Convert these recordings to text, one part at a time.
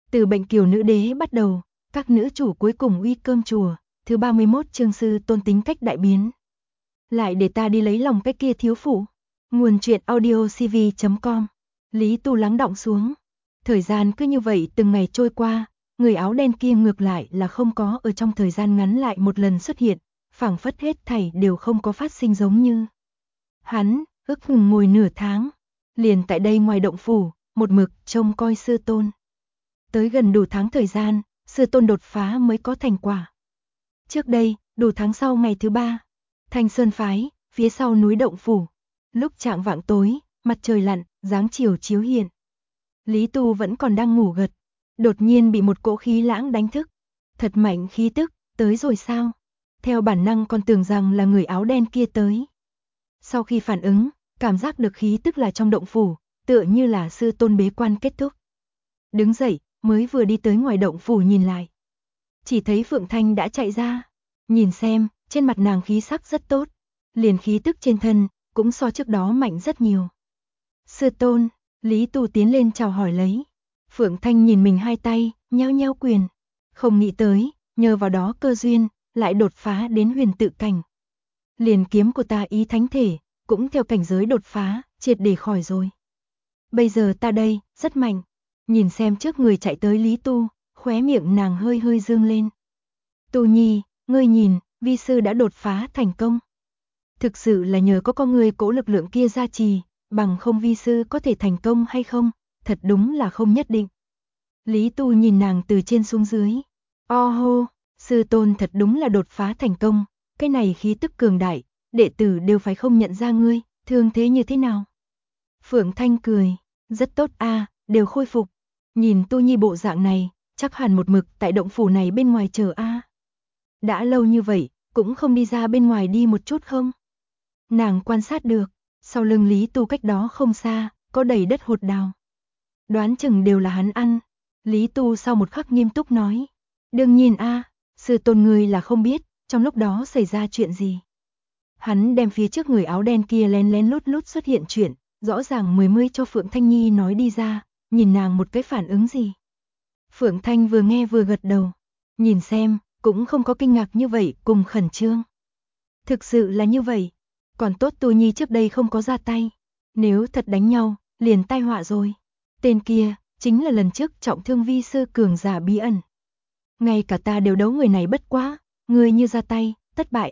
Từ bệnh kiều nữ đế bắt đầu, các nữ chủ cuối cùng uy cơm chùa, thứ 31 chương Sư Tôn tính cách đại biến. Lại để ta đi lấy lòng cái kia thiếu phụ. Nguồn truyện audio cv.com. Lý Tu lắng đọng xuống. Thời gian cứ như vậy từng ngày trôi qua, người áo đen kia ngược lại là không có ở trong thời gian ngắn lại một lần xuất hiện, phảng phất hết thảy đều không có phát sinh giống như. Hắn, ước chừng ngồi nửa tháng, liền tại đây ngoài động phủ, một mực trông coi Sư Tôn. Tới gần đủ tháng thời gian, Sư Tôn đột phá mới có thành quả. Trước đây, đủ tháng sau ngày thứ 3, Thanh Sơn phái, phía sau núi động phủ. Lúc chạng vạng tối, mặt trời lặn, dáng chiều chiếu hiện. Lý Tu vẫn còn đang ngủ gật, đột nhiên bị một cỗ khí lãng đánh thức. Thật mạnh khí tức, tới rồi sao? Theo bản năng còn tưởng rằng là người áo đen kia tới. Sau khi phản ứng, cảm giác được khí tức là trong động phủ, tựa như là Sư Tôn bế quan kết thúc. Đứng dậy, mới vừa đi tới ngoài động phủ nhìn lại. Chỉ thấy Phượng Thanh đã chạy ra. Nhìn xem, trên mặt nàng khí sắc rất tốt. Liền khí tức trên thân, cũng so trước đó mạnh rất nhiều. Sư Tôn, Lý Tu tiến lên chào hỏi lấy. Phượng Thanh nhìn mình hai tay, nhao nhao quyền. Không nghĩ tới, nhờ vào đó cơ duyên, lại đột phá đến huyền tự cảnh. Liền kiếm của ta ý thánh thể, cũng theo cảnh giới đột phá, triệt để khỏi rồi. Bây giờ ta đây, rất mạnh. Nhìn xem trước người chạy tới Lý Tu, khóe miệng nàng hơi hơi dương lên. Tu Nhi, ngươi nhìn, vi sư đã đột phá thành công. Thực sự là nhờ có con người cỗ lực lượng kia gia trì, bằng không vi sư có thể thành công hay không, thật đúng là không nhất định. Lý Tu nhìn nàng từ trên xuống dưới. Hô, Sư Tôn thật đúng là đột phá thành công, cái này khí tức cường đại, đệ tử đều phải không nhận ra ngươi, thương thế như thế nào? Phượng Thanh cười, rất tốt đều khôi phục. Nhìn Tu Nhi bộ dạng này, chắc hẳn một mực tại động phủ này bên ngoài chờ Đã lâu như vậy, cũng không đi ra bên ngoài đi một chút không? Nàng quan sát được, sau lưng Lý Tu cách đó không xa, có đầy đất hột đào. Đoán chừng đều là hắn ăn. Lý Tu sau một khắc nghiêm túc nói. Đương nhiên Sư Tôn ngươi là không biết, trong lúc đó xảy ra chuyện gì. Hắn đem phía trước người áo đen kia lén lén lút lút xuất hiện chuyện, rõ ràng mươi cho Phượng Thanh Nhi nói đi ra, nhìn nàng một cái phản ứng gì. Phượng Thanh vừa nghe vừa gật đầu, nhìn xem, cũng không có kinh ngạc như vậy cùng khẩn trương. Thực sự là như vậy, còn tốt Tu Nhi trước đây không có ra tay, nếu thật đánh nhau, liền tai họa rồi. Tên kia, chính là lần trước trọng thương vi sư cường giả bí ẩn. Ngay cả ta đều đấu người này bất quá, ngươi như ra tay, thất bại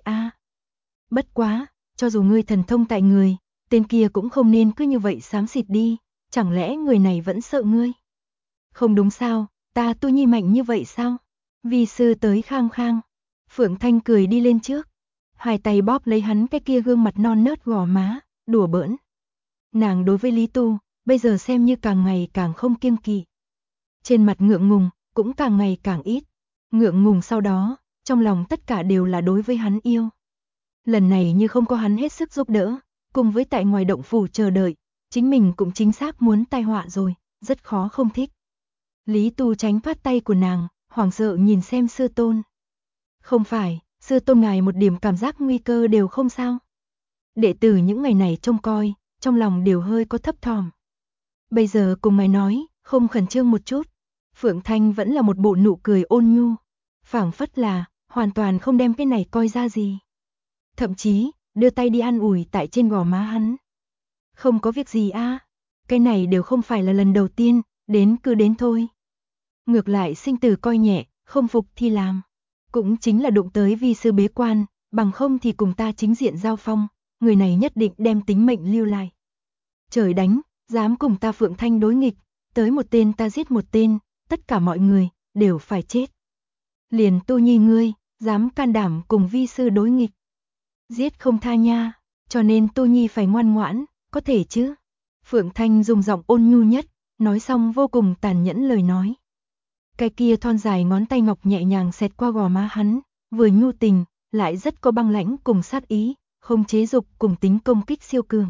Bất quá, cho dù ngươi thần thông tại người, tên kia cũng không nên cứ như vậy xám xịt đi, chẳng lẽ người này vẫn sợ ngươi? Không đúng sao, ta Tu Nhi mạnh như vậy sao? Vi sư tới khang khang. Phượng Thanh cười đi lên trước, hai tay bóp lấy hắn cái kia gương mặt non nớt gò má, đùa bỡn. Nàng đối với Lý Tu, bây giờ xem như càng ngày càng không kiêng kỵ. Trên mặt ngượng ngùng, cũng càng ngày càng ít. Ngượng ngùng sau đó, trong lòng tất cả đều là đối với hắn yêu. Lần này như không có hắn hết sức giúp đỡ, cùng với tại ngoài động phủ chờ đợi, chính mình cũng chính xác muốn tai họa rồi, rất khó không thích. Lý Tu tránh phát tay của nàng, hoảng sợ nhìn xem Sư Tôn. Không phải, Sư Tôn ngài một điểm cảm giác nguy cơ đều không sao. Đệ tử những ngày này trông coi, trong lòng đều hơi có thấp thỏm. Bây giờ cùng mày nói, không khẩn trương một chút. Phượng Thanh vẫn là một bộ nụ cười ôn nhu, phảng phất là hoàn toàn không đem cái này coi ra gì. Thậm chí, đưa tay đi an ủi tại trên gò má hắn. Không có việc gì cái này đều không phải là lần đầu tiên, đến cứ đến thôi. Ngược lại sinh tử coi nhẹ, không phục thì làm. Cũng chính là đụng tới vi sư bế quan, bằng không thì cùng ta chính diện giao phong, người này nhất định đem tính mệnh lưu lại. Trời đánh, dám cùng ta Phượng Thanh đối nghịch, tới một tên ta giết một tên, tất cả mọi người đều phải chết. Liền Tu Nhi ngươi, dám can đảm cùng vi sư đối nghịch. Giết không tha nha, cho nên Tu Nhi phải ngoan ngoãn, có thể chứ? Phượng Thanh dùng giọng ôn nhu nhất, nói xong vô cùng tàn nhẫn lời nói. Cái kia thon dài ngón tay ngọc nhẹ nhàng xẹt qua gò má hắn, vừa nhu tình, lại rất có băng lãnh cùng sát ý, không chế dục cùng tính công kích siêu cường.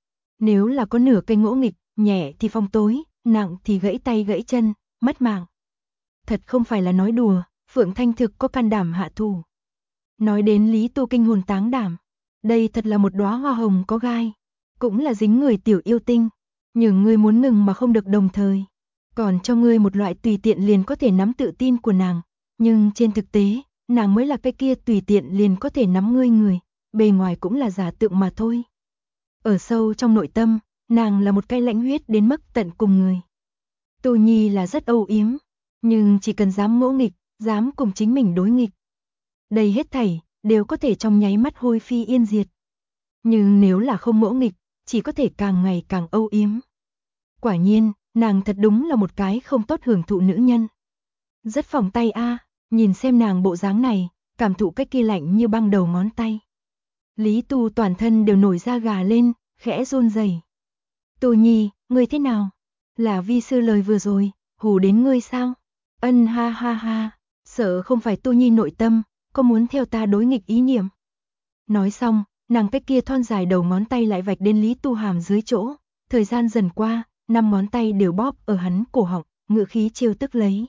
Nếu là có nửa cây ngỗ nghịch, nhẹ thì phong tối, nặng thì gãy tay gãy chân, mất mạng. Thật không phải là nói đùa, Phượng Thanh thực có can đảm hạ thủ. Nói đến Lý Tu kinh hồn táng đảm, đây thật là một đóa hoa hồng có gai, cũng là dính người tiểu yêu tinh, nhưng ngươi muốn ngừng mà không được đồng thời. còn cho ngươi một loại tùy tiện liền có thể nắm tự tin của nàng, nhưng trên thực tế, nàng mới là cái kia tùy tiện liền có thể nắm ngươi người, bề ngoài cũng là giả tượng mà thôi. Ở sâu trong nội tâm, nàng là một cái lãnh huyết đến mức tận cùng người. Tô Nhi là rất âu yếm, nhưng chỉ cần dám ngỗ nghịch, dám cùng chính mình đối nghịch. Đây hết thảy, đều có thể trong nháy mắt hôi phi yên diệt. Nhưng nếu là không ngỗ nghịch, chỉ có thể càng ngày càng âu yếm. Quả nhiên, nàng thật đúng là một cái không tốt hưởng thụ nữ nhân. Rất phòng tay a, nhìn xem nàng bộ dáng này, cảm thụ cái kia lạnh như băng đầu ngón tay. Lý Tu toàn thân đều nổi da gà lên, khẽ run rẩy. Tô Nhi, ngươi thế nào? Là vi sư lời vừa rồi, hù đến ngươi sao? Ân ha ha ha, sợ không phải Tô Nhi nội tâm, có muốn theo ta đối nghịch ý niệm. Nói xong, nàng cái kia thon dài đầu ngón tay lại vạch đến Lý Tu hàm dưới chỗ, thời gian dần qua, 5 ngón tay đều bóp ở hắn cổ họng, ngữ khí trêu tức lấy.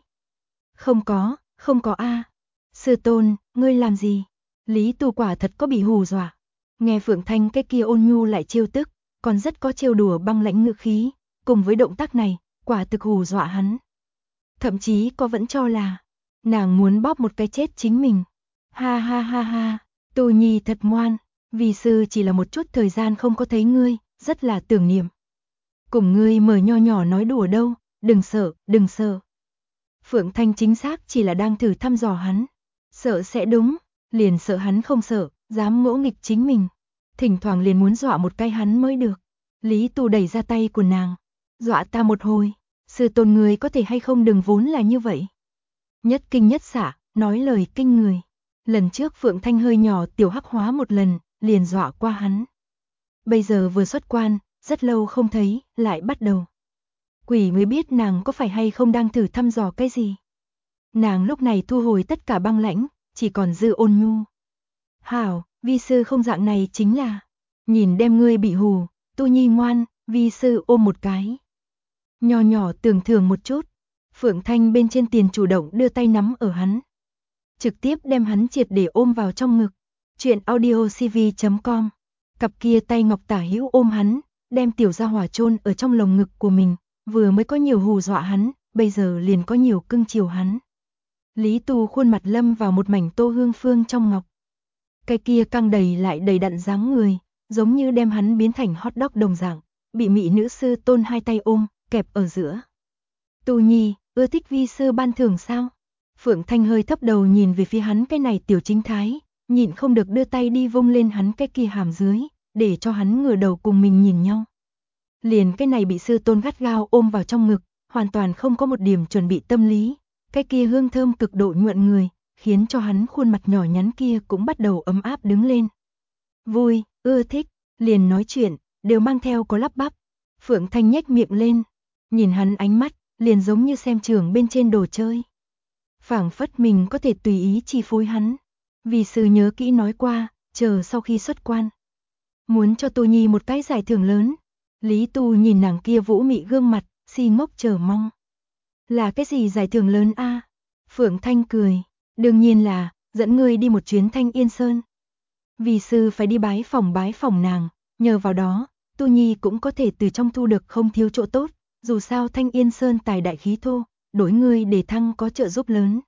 Không có a. Sư tôn, ngươi làm gì? Lý Tu quả thật có bị hù dọa. Nghe Phượng Thanh cái kia ôn nhu lại trêu tức, còn rất có trêu đùa băng lãnh ngữ khí, cùng với động tác này, quả thực hù dọa hắn. Thậm chí có vẫn cho là nàng muốn bóp một cái chết chính mình. Ha ha ha ha, Tô Nhi thật ngoan, vì sư chỉ là một chút thời gian không có thấy ngươi, rất là tưởng niệm. Cùng ngươi mở nho nhỏ nói đùa đâu, đừng sợ, đừng sợ. Phượng Thanh chính xác chỉ là đang thử thăm dò hắn. Sợ sẽ đúng, liền sợ hắn không sợ, dám ngỗ nghịch chính mình. Thỉnh thoảng liền muốn dọa một cái hắn mới được. Lý Tu đẩy ra tay của nàng. Dọa ta một hồi, sư tôn người có thể hay không đừng vốn là như vậy. Nhất kinh nhất xạ, nói lời kinh người. Lần trước Phượng Thanh hơi nhỏ tiểu hắc hóa một lần, liền dọa qua hắn. Bây giờ vừa xuất quan, rất lâu không thấy, lại bắt đầu. Quỷ mới biết nàng có phải hay không đang thử thăm dò cái gì. Nàng lúc này thu hồi tất cả băng lãnh, chỉ còn dư ôn nhu. Hảo, vi sư không dạng này chính là, nhìn đem ngươi bị hù, Tu Nhi ngoan, vi sư ôm một cái. Nho nhỏ tưởng thưởng một chút, Phượng Thanh bên trên tiền chủ động đưa tay nắm ở hắn. Trực tiếp đem hắn triệt để ôm vào trong ngực. Chuyện audiocv.com. Cặp kia tay ngọc tả hữu ôm hắn, đem tiểu gia hỏa chôn ở trong lồng ngực của mình, vừa mới có nhiều hù dọa hắn, bây giờ liền có nhiều cưng chiều hắn. Lý Tu khuôn mặt lâm vào một mảnh tô hương phương trong ngọc. Cái kia căng đầy lại đầy đặn dáng người, giống như đem hắn biến thành hot dog đồng dạng, bị mỹ nữ sư tôn hai tay ôm, kẹp ở giữa. Tu Nhi, ưa thích vi sư ban thưởng sao? Phượng Thanh hơi thấp đầu nhìn về phía hắn cái này tiểu chính thái, nhịn không được đưa tay đi vung lên hắn cái kia hàm dưới, để cho hắn ngửa đầu cùng mình nhìn nhau. Liền cái này bị sư tôn gắt gao ôm vào trong ngực, hoàn toàn không có một điểm chuẩn bị tâm lý, cái kia hương thơm cực độ nhuận người, khiến cho hắn khuôn mặt nhỏ nhắn kia cũng bắt đầu ấm áp đứng lên. Vui, ưa thích, liền nói chuyện, đều mang theo có lắp bắp. Phượng Thanh nhếch miệng lên, nhìn hắn ánh mắt, liền giống như xem trường bên trên đồ chơi. Phảng phất mình có thể tùy ý chi phối hắn. Vì sư nhớ kỹ nói qua, chờ sau khi xuất quan. Muốn cho Tô Nhi một cái giải thưởng lớn. Lý Tu nhìn nàng kia vũ mị gương mặt, si ngốc chờ mong. Là cái gì giải thưởng lớn a? Phượng Thanh cười, đương nhiên là, dẫn ngươi đi một chuyến Thanh Yên Sơn. Vì sư phải đi bái phỏng nàng, nhờ vào đó, Tu Nhi cũng có thể từ trong thu được không thiếu chỗ tốt, dù sao Thanh Yên Sơn tài đại khí thô, đối ngươi để thăng có trợ giúp lớn.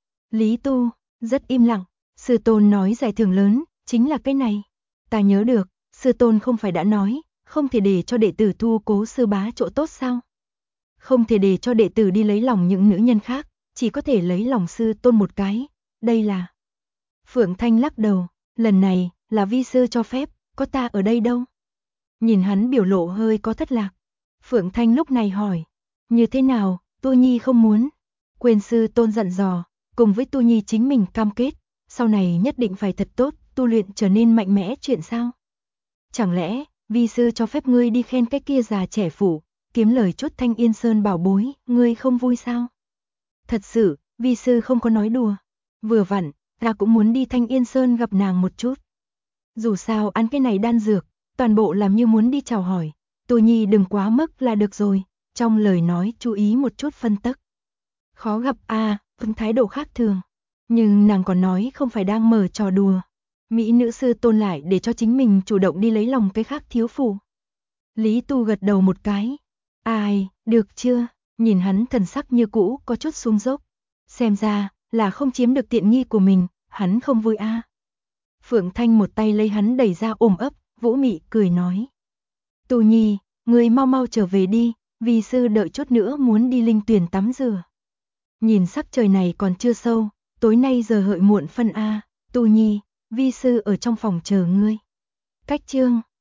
Lý Tu, rất im lặng, sư tôn nói giải thưởng lớn, chính là cái này. Ta nhớ được, sư tôn không phải đã nói, không thể để cho đệ tử thu cố sư bá chỗ tốt sao? Không thể để cho đệ tử đi lấy lòng những nữ nhân khác, chỉ có thể lấy lòng sư tôn một cái, đây là... Phượng Thanh lắc đầu, lần này, là vi sư cho phép, có ta ở đây đâu? Nhìn hắn biểu lộ hơi có thất lạc. Phượng Thanh lúc này hỏi, như thế nào, Tu Nhi không muốn? Quên sư tôn dặn dò, cùng với Tu Nhi chính mình cam kết, sau này nhất định phải thật tốt, tu luyện trở nên mạnh mẽ chuyện sao? Chẳng lẽ, vi sư cho phép ngươi đi khen cái kia già trẻ phủ, kiếm lời chút Thanh Yên Sơn bảo bối, ngươi không vui sao? Thật sự, vi sư không có nói đùa. Vừa vặn, ta cũng muốn đi Thanh Yên Sơn gặp nàng một chút. Dù sao ăn cái này đan dược, toàn bộ làm như muốn đi chào hỏi. Tô Nhi đừng quá mức là được rồi, trong lời nói chú ý một chút phân tắc. Khó gặp vẫn thái độ khác thường. Nhưng nàng còn nói không phải đang mở trò đùa. Mỹ nữ sư tôn lại để cho chính mình chủ động đi lấy lòng cái khác thiếu phụ. Lý Tu gật đầu một cái. Ai, được chưa, Nhìn hắn thần sắc như cũ có chút xuống dốc. Xem ra là không chiếm được tiện nghi của mình, hắn không vui a. Phượng Thanh một tay lấy hắn đẩy ra ôm ấp, Vũ Mị cười nói. Tu Nhi, ngươi mau mau trở về đi, vi sư đợi chút nữa muốn đi linh tuyển tắm rửa. Nhìn sắc trời này còn chưa sâu, tối nay giờ hợi muộn phân a. Tu Nhi, vi sư ở trong phòng chờ ngươi. Cách chương